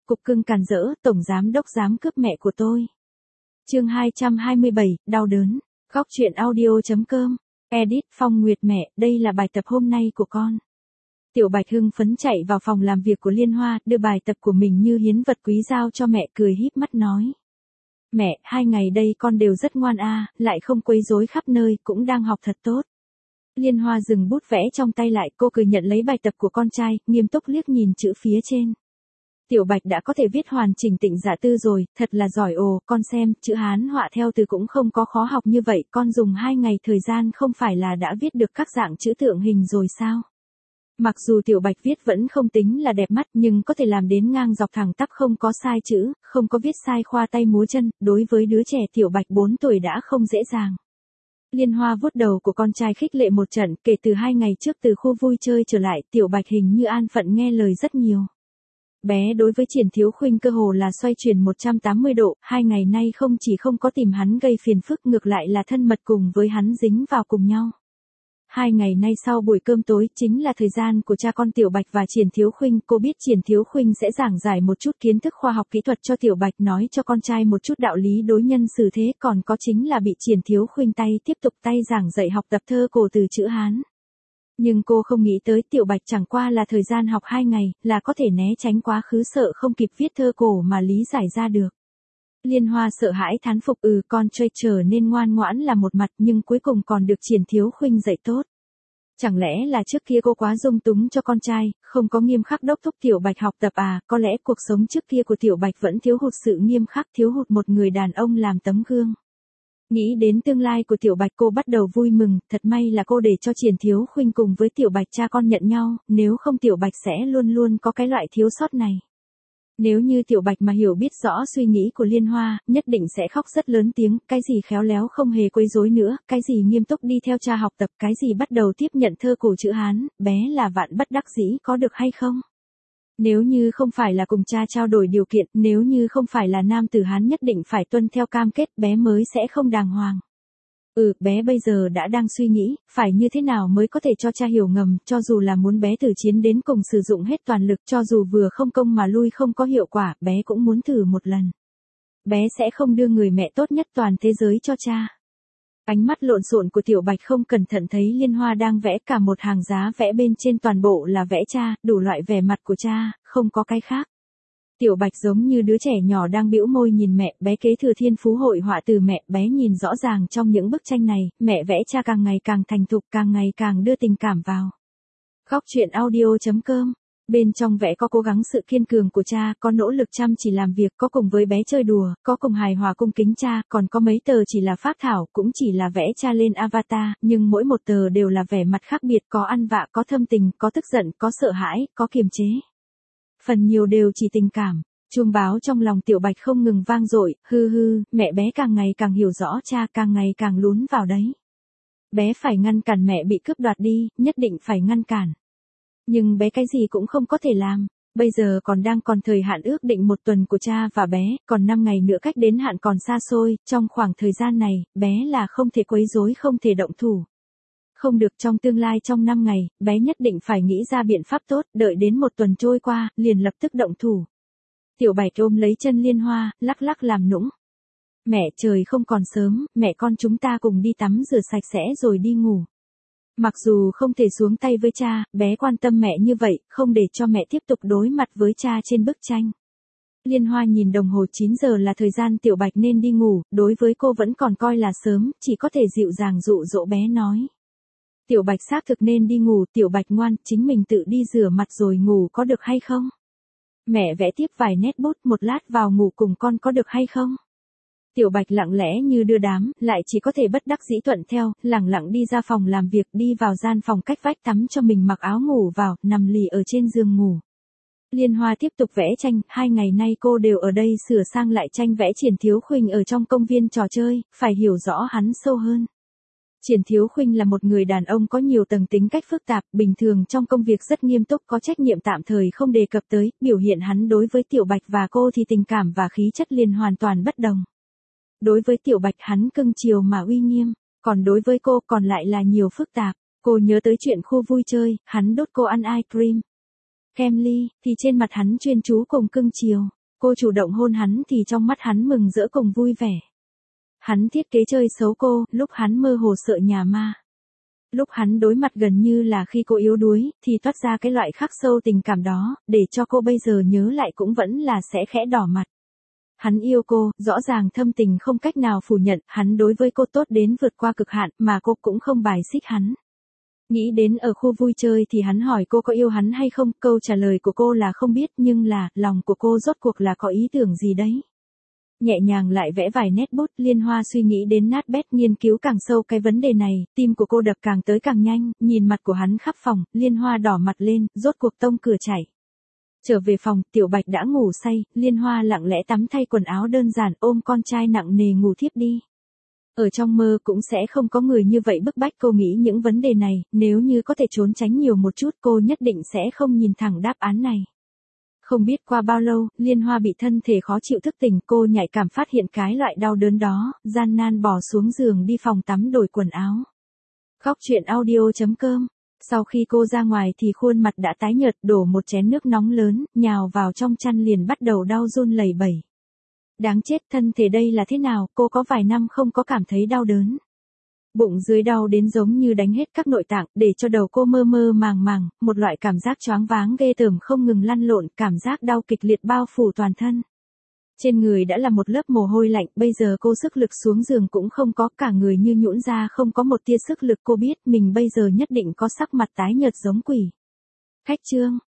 cục cưng càn rỡ, tổng giám đốc dám cướp mẹ của tôi. Chương 227, đau đớn. Góc truyện audio.com. Edit Phong Nguyệt mẹ, đây là bài tập hôm nay của con. Tiểu Bạch hưng phấn chạy vào phòng làm việc của Liên Hoa, đưa bài tập của mình như hiến vật quý giao cho mẹ, cười híp mắt nói. Mẹ, 2 ngày đây con đều rất ngoan lại không quấy rối khắp nơi, cũng đang học thật tốt. Liên Hoa dừng bút vẽ trong tay lại, cô cười nhận lấy bài tập của con trai, nghiêm túc liếc nhìn chữ phía trên. Tiểu Bạch đã có thể viết hoàn chỉnh Tịnh Dạ Tư rồi, thật là giỏi ồ, con xem, chữ Hán họa theo từ cũng không có khó học như vậy, con dùng 2 ngày thời gian không phải là đã viết được các dạng chữ tượng hình rồi sao? Mặc dù Tiểu Bạch viết vẫn không tính là đẹp mắt nhưng có thể làm đến ngang dọc thẳng tắp không có sai chữ, không có viết sai khoa tay múa chân, đối với đứa trẻ Tiểu Bạch 4 tuổi đã không dễ dàng. Liên Hoa vuốt đầu của con trai khích lệ một trận, kể từ 2 ngày trước từ khu vui chơi trở lại, Tiểu Bạch hình như an phận nghe lời rất nhiều. Bé đối với Triển Thiếu Khuynh cơ hồ là xoay chuyển 180 độ, 2 ngày nay không chỉ không có tìm hắn gây phiền phức ngược lại là thân mật cùng với hắn dính vào cùng nhau. 2 ngày nay sau buổi cơm tối chính là thời gian của cha con Tiểu Bạch và Triển Thiếu Khuynh, cô biết Triển Thiếu Khuynh sẽ giảng giải một chút kiến thức khoa học kỹ thuật cho Tiểu Bạch, nói cho con trai một chút đạo lý đối nhân xử thế, còn có chính là bị Triển Thiếu Khuynh tiếp tục giảng dạy học tập thơ cổ từ chữ Hán. Nhưng cô không nghĩ tới Tiểu Bạch chẳng qua là thời gian học 2 ngày, là có thể né tránh quá khứ sợ không kịp viết thơ cổ mà lý giải ra được. Liên Hoa sợ hãi thán phục, con trai trở nên ngoan ngoãn là một mặt nhưng cuối cùng còn được Triển Thiếu Khuynh dạy tốt. Chẳng lẽ là trước kia cô quá dung túng cho con trai, không có nghiêm khắc đốc thúc Tiểu Bạch học tập có lẽ cuộc sống trước kia của Tiểu Bạch vẫn thiếu hụt sự nghiêm khắc, thiếu hụt một người đàn ông làm tấm gương. Nghĩ đến tương lai của Tiểu Bạch cô bắt đầu vui mừng, thật may là cô để cho Triển Thiếu Khuynh cùng với Tiểu Bạch cha con nhận nhau, nếu không Tiểu Bạch sẽ luôn luôn có cái loại thiếu sót này. Nếu như Tiểu Bạch mà hiểu biết rõ suy nghĩ của Liên Hoa, nhất định sẽ khóc rất lớn tiếng, cái gì khéo léo không hề quấy rối nữa, cái gì nghiêm túc đi theo cha học tập, cái gì bắt đầu tiếp nhận thơ cổ chữ Hán, bé là vạn bất đắc dĩ có được hay không? Nếu như không phải là cùng cha trao đổi điều kiện, nếu như không phải là nam tử Hán nhất định phải tuân theo cam kết, bé mới sẽ không đàng hoàng. Bé bây giờ đã đang suy nghĩ, phải như thế nào mới có thể cho cha hiểu ngầm, cho dù là muốn bé từ chiến đến cùng sử dụng hết toàn lực, cho dù vừa không công mà lui không có hiệu quả, bé cũng muốn thử một lần. Bé sẽ không đưa người mẹ tốt nhất toàn thế giới cho cha. Ánh mắt lộn xộn của Tiểu Bạch không cẩn thận thấy Liên Hoa đang vẽ cả một hàng giá vẽ, bên trên toàn bộ là vẽ cha, đủ loại vẻ mặt của cha, không có cái khác. Tiểu Bạch giống như đứa trẻ nhỏ đang bĩu môi nhìn mẹ, bé kế thừa thiên phú hội họa từ mẹ, bé nhìn rõ ràng trong những bức tranh này, mẹ vẽ cha càng ngày càng thành thục, càng ngày càng đưa tình cảm vào. Góc truyện audio.com. Bên trong vẽ có cố gắng sự kiên cường của cha, có nỗ lực chăm chỉ làm việc, có cùng với bé chơi đùa, có cùng hài hòa cung kính cha, còn có mấy tờ chỉ là phác thảo, cũng chỉ là vẽ cha lên avatar, nhưng mỗi một tờ đều là vẻ mặt khác biệt, có ăn vạ, có thâm tình, có tức giận, có sợ hãi, có kiềm chế. Phần nhiều đều chỉ tình cảm. Chuông báo trong lòng Tiểu Bạch không ngừng vang dội, mẹ bé càng ngày càng hiểu rõ cha, càng ngày càng lún vào đấy. Bé phải ngăn cản mẹ bị cướp đoạt đi, nhất định phải ngăn cản. Nhưng bé cái gì cũng không có thể làm, bây giờ còn thời hạn ước định 1 tuần của cha và bé, còn 5 ngày nữa cách đến hạn còn xa xôi, trong khoảng thời gian này, bé là không thể quấy rối, không thể động thủ. Không được, trong tương lai trong 5 ngày, bé nhất định phải nghĩ ra biện pháp tốt, đợi đến 1 tuần trôi qua, liền lập tức động thủ. Tiểu Bạch ôm lấy chân Liên Hoa, lắc lắc làm nũng. Mẹ, trời không còn sớm, mẹ con chúng ta cùng đi tắm rửa sạch sẽ rồi đi ngủ. Mặc dù không thể xuống tay với cha, bé quan tâm mẹ như vậy, không để cho mẹ tiếp tục đối mặt với cha trên bức tranh. Liên Hoa nhìn đồng hồ 9 giờ là thời gian Tiểu Bạch nên đi ngủ, đối với cô vẫn còn coi là sớm, chỉ có thể dịu dàng dụ dỗ bé nói. Tiểu Bạch xác thực nên đi ngủ, Tiểu Bạch ngoan, chính mình tự đi rửa mặt rồi ngủ có được hay không? Mẹ vẽ tiếp vài nét bút, một lát vào ngủ cùng con có được hay không? Tiểu Bạch lặng lẽ như đưa đám, lại chỉ có thể bất đắc dĩ thuận theo, lẳng lặng đi ra phòng làm việc, đi vào gian phòng cách vách tắm cho mình, mặc áo ngủ vào, nằm lì ở trên giường ngủ. Liên Hoa tiếp tục vẽ tranh, 2 ngày nay cô đều ở đây sửa sang lại tranh vẽ Triển Thiếu Khuynh ở trong công viên trò chơi, phải hiểu rõ hắn sâu hơn. Triển Thiếu Khuynh là một người đàn ông có nhiều tầng tính cách phức tạp, bình thường trong công việc rất nghiêm túc, có trách nhiệm tạm thời không đề cập tới, biểu hiện hắn đối với Tiểu Bạch và cô thì tình cảm và khí chất liền hoàn toàn bất đồng. Đối với Tiểu Bạch hắn cưng chiều mà uy nghiêm, còn đối với cô còn lại là nhiều phức tạp. Cô nhớ tới chuyện khu vui chơi, hắn đốt cô ăn ice cream, kem ly, thì trên mặt hắn chuyên chú cùng cưng chiều. Cô chủ động hôn hắn thì trong mắt hắn mừng rỡ cùng vui vẻ. Hắn thiết kế chơi xấu cô, lúc hắn mơ hồ sợ nhà ma. Lúc hắn đối mặt gần như là khi cô yếu đuối, thì toát ra cái loại khắc sâu tình cảm đó, để cho cô bây giờ nhớ lại cũng vẫn là sẽ khẽ đỏ mặt. Hắn yêu cô, rõ ràng thâm tình không cách nào phủ nhận, hắn đối với cô tốt đến vượt qua cực hạn, mà cô cũng không bài xích hắn. Nghĩ đến ở khu vui chơi thì hắn hỏi cô có yêu hắn hay không, câu trả lời của cô là không biết, nhưng là, lòng của cô rốt cuộc là có ý tưởng gì đấy. Nhẹ nhàng lại vẽ vài nét bút, Liên Hoa suy nghĩ đến nát bét, nghiên cứu càng sâu cái vấn đề này, tim của cô đập càng tới càng nhanh, nhìn mặt của hắn khắp phòng, Liên Hoa đỏ mặt lên, rốt cuộc tông cửa chạy. Trở về phòng, Tiểu Bạch đã ngủ say, Liên Hoa lặng lẽ tắm thay quần áo đơn giản, ôm con trai nặng nề ngủ thiếp đi. Ở trong mơ cũng sẽ không có người như vậy bức bách cô nghĩ những vấn đề này, nếu như có thể trốn tránh nhiều một chút cô nhất định sẽ không nhìn thẳng đáp án này. Không biết qua bao lâu, Liên Hoa bị thân thể khó chịu thức tỉnh, cô nhạy cảm phát hiện cái loại đau đớn đó, gian nan bò xuống giường đi phòng tắm đổi quần áo. Khóc chuyện audio.com. Sau khi cô ra ngoài thì khuôn mặt đã tái nhợt, đổ một chén nước nóng lớn, nhào vào trong chăn liền bắt đầu đau run lẩy bẩy. Đáng chết, thân thể đây là thế nào, cô có vài năm không có cảm thấy đau đớn. Bụng dưới đau đến giống như đánh hết các nội tạng, để cho đầu cô mơ mơ màng màng, một loại cảm giác choáng váng ghê tởm không ngừng lăn lộn, cảm giác đau kịch liệt bao phủ toàn thân. Trên người đã là một lớp mồ hôi lạnh, bây giờ cô sức lực xuống giường cũng không có, cả người như nhũn ra không có một tia sức lực, cô biết mình bây giờ nhất định có sắc mặt tái nhợt giống quỷ. Khách chương.